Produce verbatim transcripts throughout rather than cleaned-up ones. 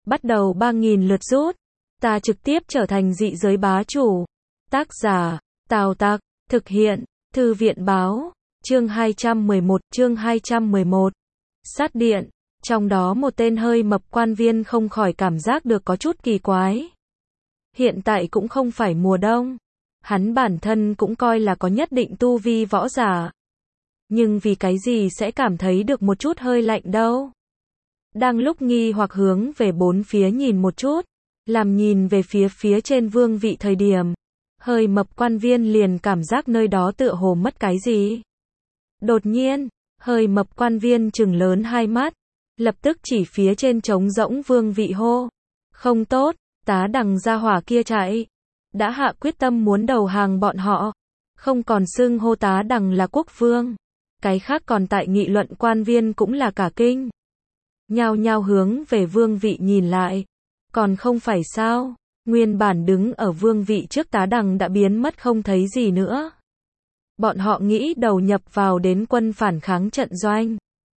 bắt đầu ba nghìn lượt rút. Ta trực tiếp trở thành dị giới bá chủ. Tác giả, Tào Tặc, thực hiện, Thư viện báo, chương hai trăm mười một, chương hai trăm mười một. Sát điện, trong đó một tên hơi mập quan viên không khỏi cảm giác được có chút kỳ quái. Hiện tại cũng không phải mùa đông, hắn bản thân cũng coi là có nhất định tu vi võ giả. Nhưng vì cái gì sẽ cảm thấy được một chút hơi lạnh đâu? Đang lúc nghi hoặc hướng về bốn phía nhìn một chút, làm nhìn về phía phía trên vương vị thời điểm, hơi mập quan viên liền cảm giác nơi đó tựa hồ mất cái gì. Đột nhiên, hơi mập quan viên trừng lớn hai mắt, lập tức chỉ phía trên trống rỗng vương vị hô. Không tốt, tá đằng gia hỏa kia chạy. Đã hạ quyết tâm muốn đầu hàng bọn họ. Không còn xưng hô tá đằng là quốc vương. Cái khác còn tại nghị luận quan viên cũng là cả kinh. Nhao nhao hướng về vương vị nhìn lại. Còn không phải sao, nguyên bản đứng ở vương vị trước tá đằng đã biến mất không thấy gì nữa. Bọn họ nghĩ đầu nhập vào đến quân phản kháng trận doanh.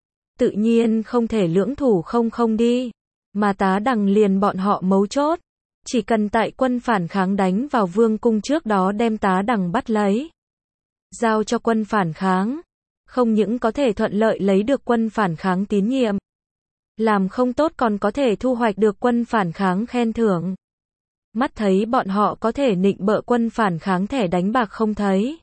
Tự nhiên không thể lưỡng thủ không không đi. Mà tá đằng liền bọn họ mấu chốt. Chỉ cần tại quân phản kháng đánh vào vương cung trước đó đem tá đằng bắt lấy. Giao cho quân phản kháng. Không những có thể thuận lợi lấy được quân phản kháng tín nhiệm. Làm không tốt còn có thể thu hoạch được quân phản kháng khen thưởng. Mắt thấy bọn họ có thể nịnh bợ quân phản kháng thẻ đánh bạc không thấy.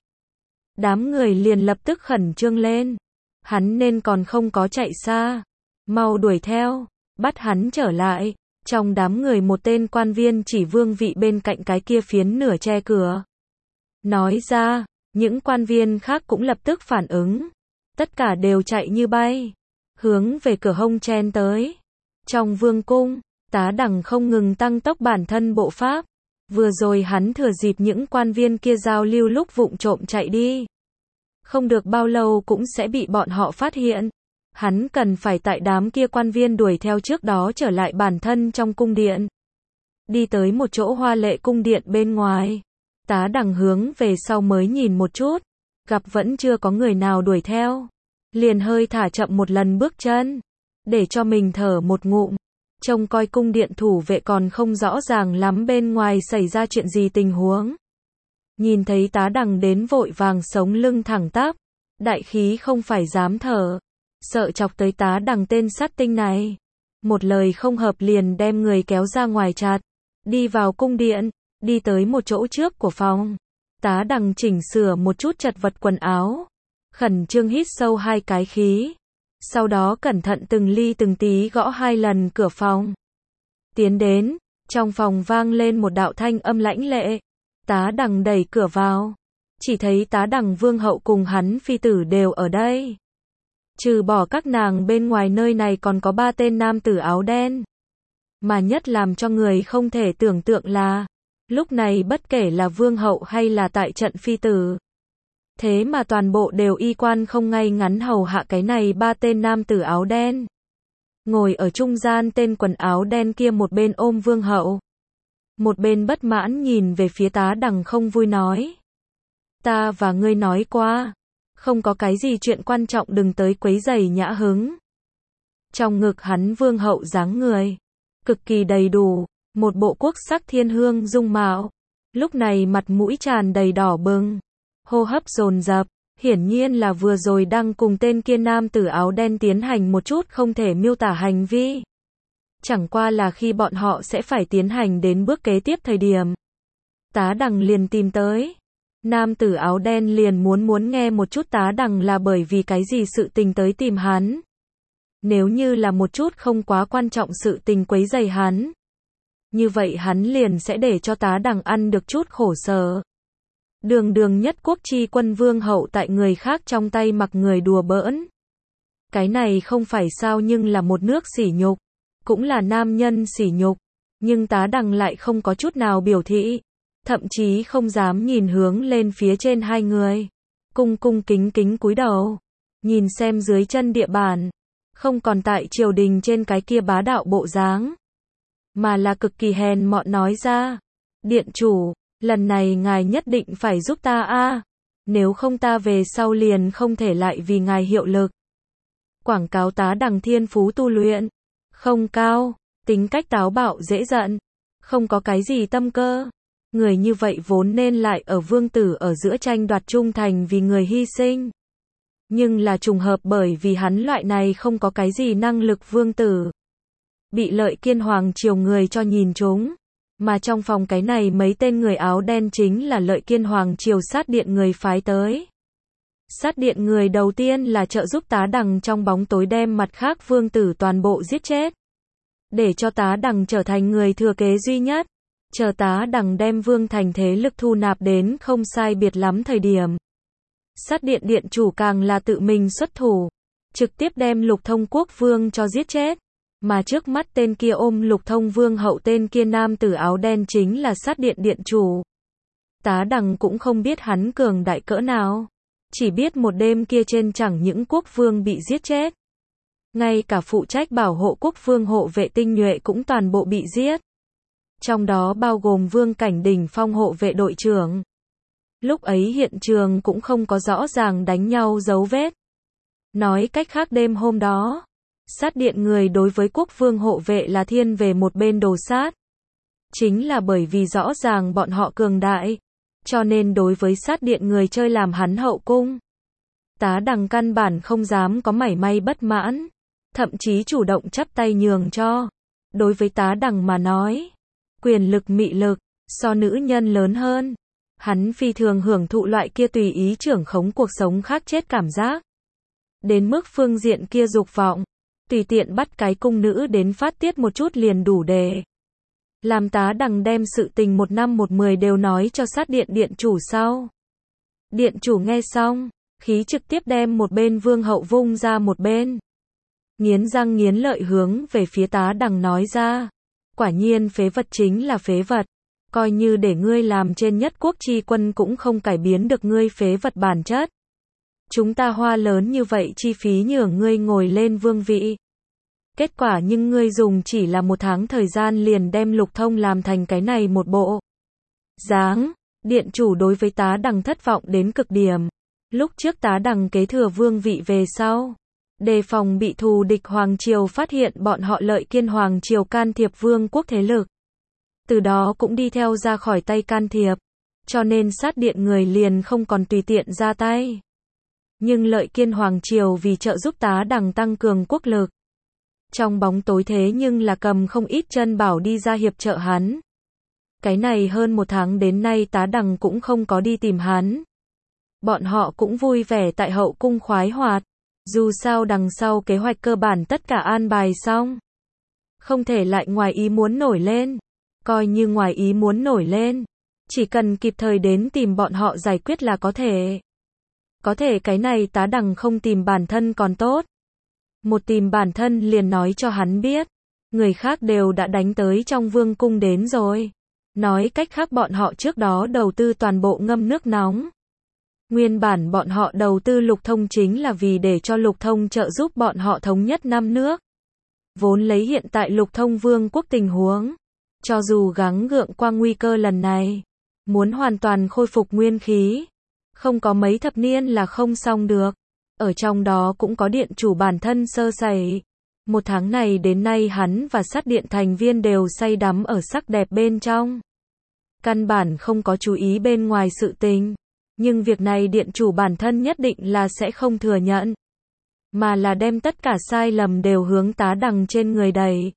Đám người liền lập tức khẩn trương lên. Hắn nên còn không có chạy xa. Mau đuổi theo, bắt hắn trở lại. Trong đám người một tên quan viên chỉ vương vị bên cạnh cái kia phiến nửa che cửa. Nói ra, những quan viên khác cũng lập tức phản ứng. Tất cả đều chạy như bay. Hướng về cửa hông chen tới. Trong vương cung, tá đằng không ngừng tăng tốc bản thân bộ pháp. Vừa rồi hắn thừa dịp những quan viên kia giao lưu lúc vụng trộm chạy đi. Không được bao lâu cũng sẽ bị bọn họ phát hiện. Hắn cần phải tại đám kia quan viên đuổi theo trước đó trở lại bản thân trong cung điện. Đi tới một chỗ hoa lệ cung điện bên ngoài. Tá đằng hướng về sau mới nhìn một chút. Gặp vẫn chưa có người nào đuổi theo. Liền hơi thả chậm một lần bước chân. Để cho mình thở một ngụm. Trông coi cung điện thủ vệ còn không rõ ràng lắm bên ngoài xảy ra chuyện gì tình huống. Nhìn thấy tá đằng đến vội vàng sống lưng thẳng tắp. Đại khí không phải dám thở. Sợ chọc tới tá đằng tên sát tinh này. Một lời không hợp liền đem người kéo ra ngoài chặt. Đi vào cung điện. Đi tới một chỗ trước của phòng. Tá đằng chỉnh sửa một chút chật vật quần áo. Khẩn trương hít sâu hai cái khí. Sau đó cẩn thận từng ly từng tí gõ hai lần cửa phòng. Tiến đến. Trong phòng vang lên một đạo thanh âm lãnh lệ. Tá đằng đẩy cửa vào. Chỉ thấy tá đằng vương hậu cùng hắn phi tử đều ở đây. Trừ bỏ các nàng bên ngoài nơi này còn có ba tên nam tử áo đen. Mà nhất làm cho người không thể tưởng tượng là, lúc này bất kể là vương hậu hay là tại trận phi tử. Thế mà toàn bộ đều y quan không ngay ngắn hầu hạ cái này ba tên nam tử áo đen. Ngồi ở trung gian tên quần áo đen kia một bên ôm vương hậu. Một bên bất mãn nhìn về phía tá đằng không vui nói. Ta và ngươi nói qua. Không có cái gì chuyện quan trọng đừng tới quấy rầy nhã hứng. Trong ngực hắn vương hậu dáng người. Cực kỳ đầy đủ. Một bộ quốc sắc thiên hương dung mạo. Lúc này mặt mũi tràn đầy đỏ bừng. Hô hấp dồn dập. Hiển nhiên là vừa rồi đang cùng tên kia nam tử áo đen tiến hành một chút không thể miêu tả hành vi. Chẳng qua là khi bọn họ sẽ phải tiến hành đến bước kế tiếp thời điểm. Tá đằng liền tìm tới. Nam tử áo đen liền muốn muốn nghe một chút tá đằng là bởi vì cái gì sự tình tới tìm hắn. Nếu như là một chút không quá quan trọng sự tình quấy rầy hắn. Như vậy hắn liền sẽ để cho tá đằng ăn được chút khổ sở. Đường đường nhất quốc chi quân vương hậu tại người khác trong tay mặc người đùa bỡn. Cái này không phải sao nhưng là một nước sỉ nhục. Cũng là nam nhân sỉ nhục. Nhưng tá đằng lại không có chút nào biểu thị. Thậm chí không dám nhìn hướng lên phía trên hai người. Cung cung kính kính cúi đầu. Nhìn xem dưới chân địa bàn. Không còn tại triều đình trên cái kia bá đạo bộ dáng. Mà là cực kỳ hèn mọn nói ra. Điện chủ, lần này ngài nhất định phải giúp ta a. Nếu không ta về sau liền không thể lại vì ngài hiệu lực. Quảng cáo tá đằng thiên phú tu luyện. Không cao. tính cách táo bạo dễ giận, không có cái gì tâm cơ. Người như vậy vốn nên lại ở vương tử ở giữa tranh đoạt trung thành vì người hy sinh. Nhưng là trùng hợp bởi vì hắn loại này không có cái gì năng lực vương tử. Bị Lợi Kiên Hoàng triều người cho nhìn trúng. Mà trong phòng cái này mấy tên người áo đen chính là Lợi Kiên Hoàng triều sát điện người phái tới. Sát điện người đầu tiên là trợ giúp Tá Đằng trong bóng tối đem mặt khác vương tử toàn bộ giết chết. Để cho Tá Đằng trở thành người thừa kế duy nhất. Chờ Tá Đằng đem vương thành thế lực thu nạp đến không sai biệt lắm thời điểm. Sát điện điện chủ càng là tự mình xuất thủ. Trực tiếp đem Lục Thông Quốc vương cho giết chết. Mà trước mắt tên kia ôm Lục Thông vương hậu tên kia nam tử áo đen chính là sát điện điện chủ. Tá Đằng cũng không biết hắn cường đại cỡ nào. Chỉ biết một đêm kia trên chẳng những quốc vương bị giết chết. Ngay cả phụ trách bảo hộ quốc vương hộ vệ tinh nhuệ cũng toàn bộ bị giết. Trong đó bao gồm vương cảnh đỉnh phong hộ vệ đội trưởng. Lúc ấy hiện trường cũng không có rõ ràng đánh nhau dấu vết. Nói cách khác đêm hôm đó, sát điện người đối với quốc vương hộ vệ là thiên về một bên đồ sát. Chính là bởi vì rõ ràng bọn họ cường đại, cho nên đối với sát điện người chơi làm hắn hậu cung. Tá Đằng căn bản không dám có mảy may bất mãn, thậm chí chủ động chắp tay nhường cho. Đối với Tá Đằng mà nói, quyền lực mị lực, so nữ nhân lớn hơn. Hắn phi thường hưởng thụ loại kia tùy ý trưởng khống cuộc sống khác chết cảm giác. Đến mức phương diện kia dục vọng, tùy tiện bắt cái cung nữ đến phát tiết một chút liền đủ để. Làm Tá Đằng đem sự tình một năm một mười đều nói cho sát điện điện chủ sau. Điện chủ nghe xong, khí trực tiếp đem một bên vương hậu vung ra một bên. Nghiến răng nghiến lợi hướng về phía Tá Đằng nói ra. Quả nhiên phế vật chính là phế vật. Coi như để ngươi làm trên nhất quốc chi quân cũng không cải biến được ngươi phế vật bản chất. Chúng ta hoa lớn như vậy chi phí nhường ngươi ngồi lên vương vị. Kết quả nhưng ngươi dùng chỉ là một tháng thời gian liền đem Lục Thông làm thành cái này một bộ dáng. Điện chủ đối với Tá Đằng thất vọng đến cực điểm. Lúc trước Tá Đằng kế thừa vương vị về sau, đề phòng bị thù địch Hoàng triều phát hiện bọn họ Lợi Kiên Hoàng triều can thiệp vương quốc thế lực. Từ đó cũng đi theo ra khỏi tay can thiệp. Cho nên sát điện người liền không còn tùy tiện ra tay. Nhưng Lợi Kiên Hoàng triều vì trợ giúp Tá Đằng tăng cường quốc lực. Trong bóng tối thế nhưng là cầm không ít chân bảo đi ra hiệp trợ hắn. Cái này hơn một tháng đến nay Tá Đằng cũng không có đi tìm hắn. Bọn họ cũng vui vẻ tại hậu cung khoái hoạt. Dù sao đằng sau kế hoạch cơ bản tất cả an bài xong. Không thể lại ngoài ý muốn nổi lên. Coi như ngoài ý muốn nổi lên. Chỉ cần kịp thời đến tìm bọn họ giải quyết là có thể. Có thể cái này Tá Đằng không tìm bản thân còn tốt. Một tìm bản thân liền nói cho hắn biết. Người khác đều đã đánh tới trong vương cung đến rồi. Nói cách khác bọn họ trước đó đầu tư toàn bộ ngâm nước nóng. Nguyên bản bọn họ đầu tư Lục Thông chính là vì để cho Lục Thông trợ giúp bọn họ thống nhất năm nước. Vốn lấy hiện tại Lục Thông vương quốc tình huống. Cho dù gắng gượng qua nguy cơ lần này. Muốn hoàn toàn khôi phục nguyên khí. Không có mấy thập niên là không xong được. Ở trong đó cũng có điện chủ bản thân sơ sẩy. Một tháng này đến nay hắn và sát điện thành viên đều say đắm ở sắc đẹp bên trong. Căn bản không có chú ý bên ngoài sự tình. Nhưng việc này điện chủ bản thân nhất định là sẽ không thừa nhận. Mà là đem tất cả sai lầm đều hướng Tá Đằng trên người đẩy.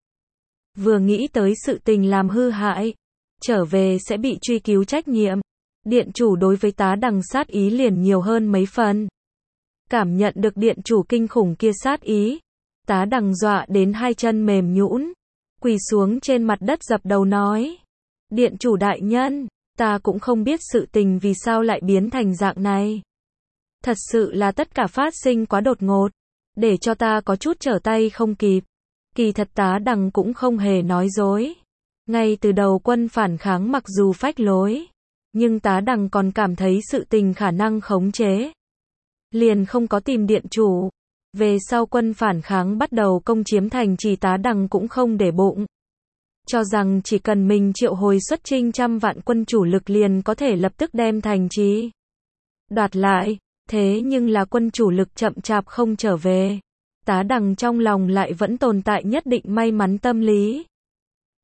Vừa nghĩ tới sự tình làm hư hại. Trở về sẽ bị truy cứu trách nhiệm. Điện chủ đối với Tá Đằng sát ý liền nhiều hơn mấy phần. Cảm nhận được điện chủ kinh khủng kia sát ý. Tá Đằng dọa đến hai chân mềm nhũn, quỳ xuống trên mặt đất dập đầu nói. Điện chủ đại nhân, ta cũng không biết sự tình vì sao lại biến thành dạng này. Thật sự là tất cả phát sinh quá đột ngột, để cho ta có chút trở tay không kịp. Kỳ thật Tá Đằng cũng không hề nói dối. Ngay từ đầu quân phản kháng mặc dù phách lối, nhưng Tá Đằng còn cảm thấy sự tình khả năng khống chế. Liền không có tìm điện chủ. Về sau quân phản kháng bắt đầu công chiếm thành trì Tá Đằng cũng không để bụng. Cho rằng chỉ cần mình triệu hồi xuất chinh trăm vạn quân chủ lực liền có thể lập tức đem thành trì đoạt lại. Thế nhưng là quân chủ lực chậm chạp không trở về. Tá Đằng trong lòng lại vẫn tồn tại nhất định may mắn tâm lý.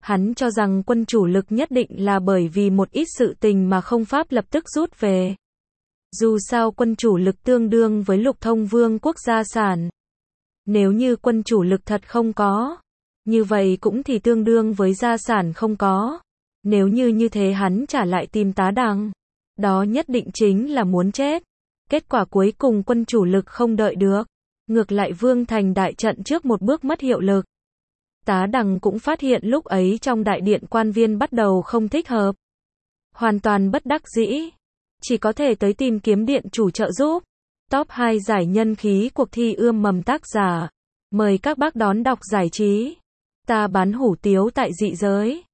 Hắn cho rằng quân chủ lực nhất định là bởi vì một ít sự tình mà không pháp lập tức rút về. Dù sao quân chủ lực tương đương với lục thông vương quốc gia sản. Nếu như quân chủ lực thật không có, như vậy cũng thì tương đương với gia sản không có. Nếu như như thế hắn trả lại tìm tá đằng, đó nhất định chính là muốn chết. Kết quả cuối cùng quân chủ lực không đợi được. Ngược lại Vương Thành đại trận trước một bước mất hiệu lực. Tá đằng cũng phát hiện lúc ấy trong đại điện quan viên bắt đầu không thích hợp. Hoàn toàn bất đắc dĩ. Chỉ có thể tới tìm kiếm điện chủ trợ giúp. Top hai giải nhân khí cuộc thi ươm mầm tác giả. Mời các bác đón đọc giải trí. Ta bán hủ tiếu tại dị giới.